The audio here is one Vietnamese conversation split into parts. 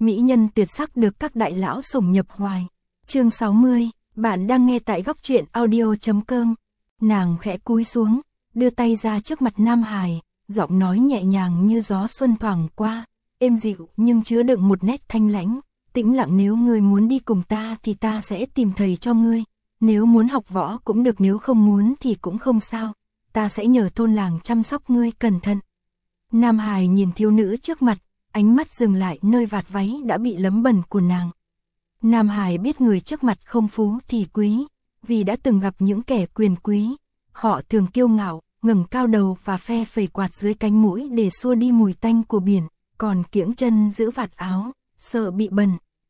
mỹ nhân tuyệt sắc được các đại lão sủng nhập hoài. Chương 60, bạn đang nghe tại góc truyện audio.com. Nàng khẽ cúi xuống, đưa tay ra trước mặt Nam Hải, giọng nói nhẹ nhàng như gió xuân thoảng qua, êm dịu nhưng chứa đựng một nét thanh lãnh. Tĩnh lặng, nếu ngươi muốn đi cùng ta thì ta sẽ tìm thầy cho ngươi. Nếu muốn học võ cũng được, nếu không muốn thì cũng không sao. Ta sẽ nhờ thôn làng chăm sóc ngươi cẩn thận. Nam Hải nhìn thiếu nữ trước mặt, ánh mắt dừng lại nơi vạt váy đã bị lấm bẩn của nàng. Nam Hải biết người trước mặt không phú thì quý, vì đã từng gặp những kẻ quyền quý. Họ thường kiêu ngạo, ngẩng cao đầu và phe phẩy quạt dưới cánh mũi để xua đi mùi tanh của biển, còn kiễng chân giữ vạt áo, sợ bị bẩn.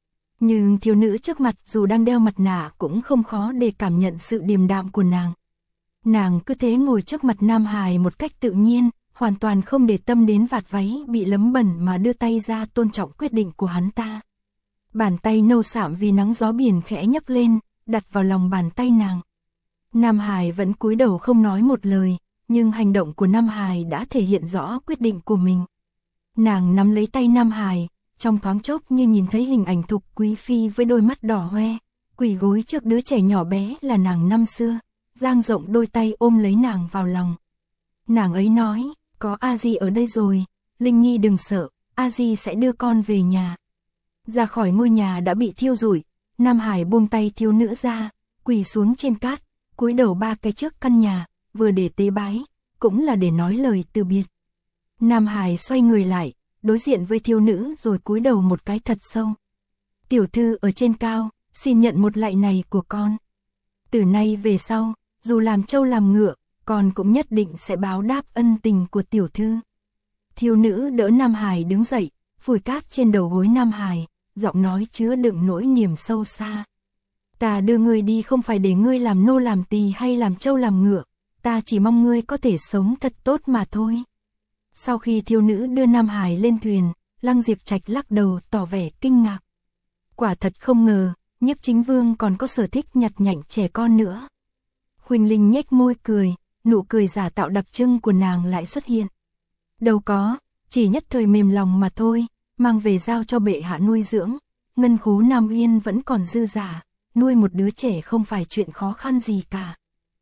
Nhưng thiếu nữ trước mặt dù đang đeo mặt nạ cũng không khó để cảm nhận sự điềm đạm của nàng. Nàng cứ thế ngồi trước mặt Nam Hải một cách tự nhiên, hoàn toàn không để tâm đến vạt váy bị lấm bẩn mà đưa tay ra tôn trọng quyết định của hắn ta. Bàn tay nâu sạm vì nắng gió biển khẽ nhấc lên, đặt vào lòng bàn tay nàng. Nam Hải vẫn cúi đầu không nói một lời, nhưng hành động của Nam Hải đã thể hiện rõ quyết định của mình. Nàng nắm lấy tay Nam Hải, trong thoáng chốc như nhìn thấy hình ảnh thục quý phi với đôi mắt đỏ hoe, quỳ gối trước đứa trẻ nhỏ bé là nàng năm xưa, dang rộng đôi tay ôm lấy nàng vào lòng. Nàng ấy nói, có A Di ở đây rồi, Linh Nhi đừng sợ, A Di sẽ đưa con về nhà. Ra khỏi ngôi nhà đã bị thiêu rụi, Nam Hải buông tay thiếu nữ ra, quỳ xuống trên cát, cúi đầu 3 cái trước căn nhà, vừa để tế bái, cũng là để nói lời từ biệt. Nam Hải xoay người lại, đối diện với thiếu nữ rồi cúi đầu một cái thật sâu. Tiểu thư ở trên cao, xin nhận một lạy này của con. Từ nay về sau, dù làm trâu làm ngựa, con cũng nhất định sẽ báo đáp ân tình của tiểu thư. Thiếu nữ đỡ Nam Hải đứng dậy, phủi cát trên đầu gối Nam Hải, giọng nói chứa đựng nỗi niềm sâu xa. Ta đưa ngươi đi không phải để ngươi làm nô làm tỳ hay làm trâu làm ngựa, ta chỉ mong ngươi có thể sống thật tốt mà thôi. Sau khi thiếu nữ đưa Nam Hải lên thuyền, Lăng Diệp Trạch lắc đầu tỏ vẻ kinh ngạc. Quả thật không ngờ, Nhiếp Chính Vương còn có sở thích nhặt nhạnh trẻ con nữa. Khuynh Linh nhếch môi cười, nụ cười giả tạo đặc trưng của nàng lại xuất hiện. Đâu có, chỉ nhất thời mềm lòng mà thôi, mang về giao cho bệ hạ nuôi dưỡng. Ngân khố Nam Uyên vẫn còn dư dả, nuôi một đứa trẻ không phải chuyện khó khăn gì cả.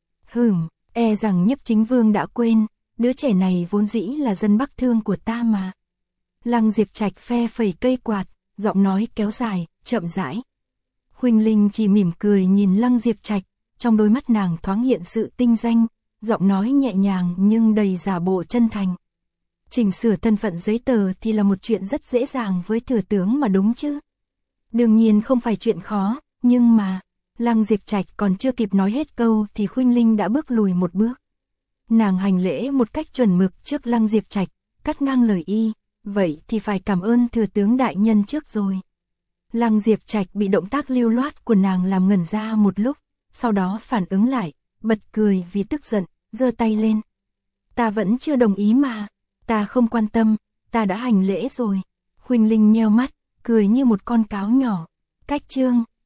E rằng Nhiếp Chính Vương đã quên, đứa trẻ này vốn dĩ là dân Bắc Thương của ta mà. Lăng Diệp Trạch phe phẩy cây quạt, giọng nói kéo dài, chậm rãi. Khuynh Linh chỉ mỉm cười nhìn Lăng Diệp Trạch, trong đôi mắt nàng thoáng hiện sự tinh danh, giọng nói nhẹ nhàng nhưng đầy giả bộ chân thành. Chỉnh sửa thân phận giấy tờ thì là một chuyện rất dễ dàng với thừa tướng mà đúng chứ. Đương nhiên không phải chuyện khó, nhưng mà... Lăng Diệp Trạch còn chưa kịp nói hết câu thì Khuynh Linh đã bước lùi một bước. Nàng hành lễ một cách chuẩn mực trước Lăng Diệp Trạch, cắt ngang lời y, vậy thì phải cảm ơn thừa tướng đại nhân trước rồi. Lăng Diệp Trạch bị động tác lưu loát của nàng làm ngẩn ra một lúc, sau đó phản ứng lại, bật cười vì tức giận, giơ tay lên. Ta vẫn chưa đồng ý mà, ta không quan tâm, ta đã hành lễ rồi. Khuynh Linh nheo mắt, cười như một con cáo nhỏ. Cách chương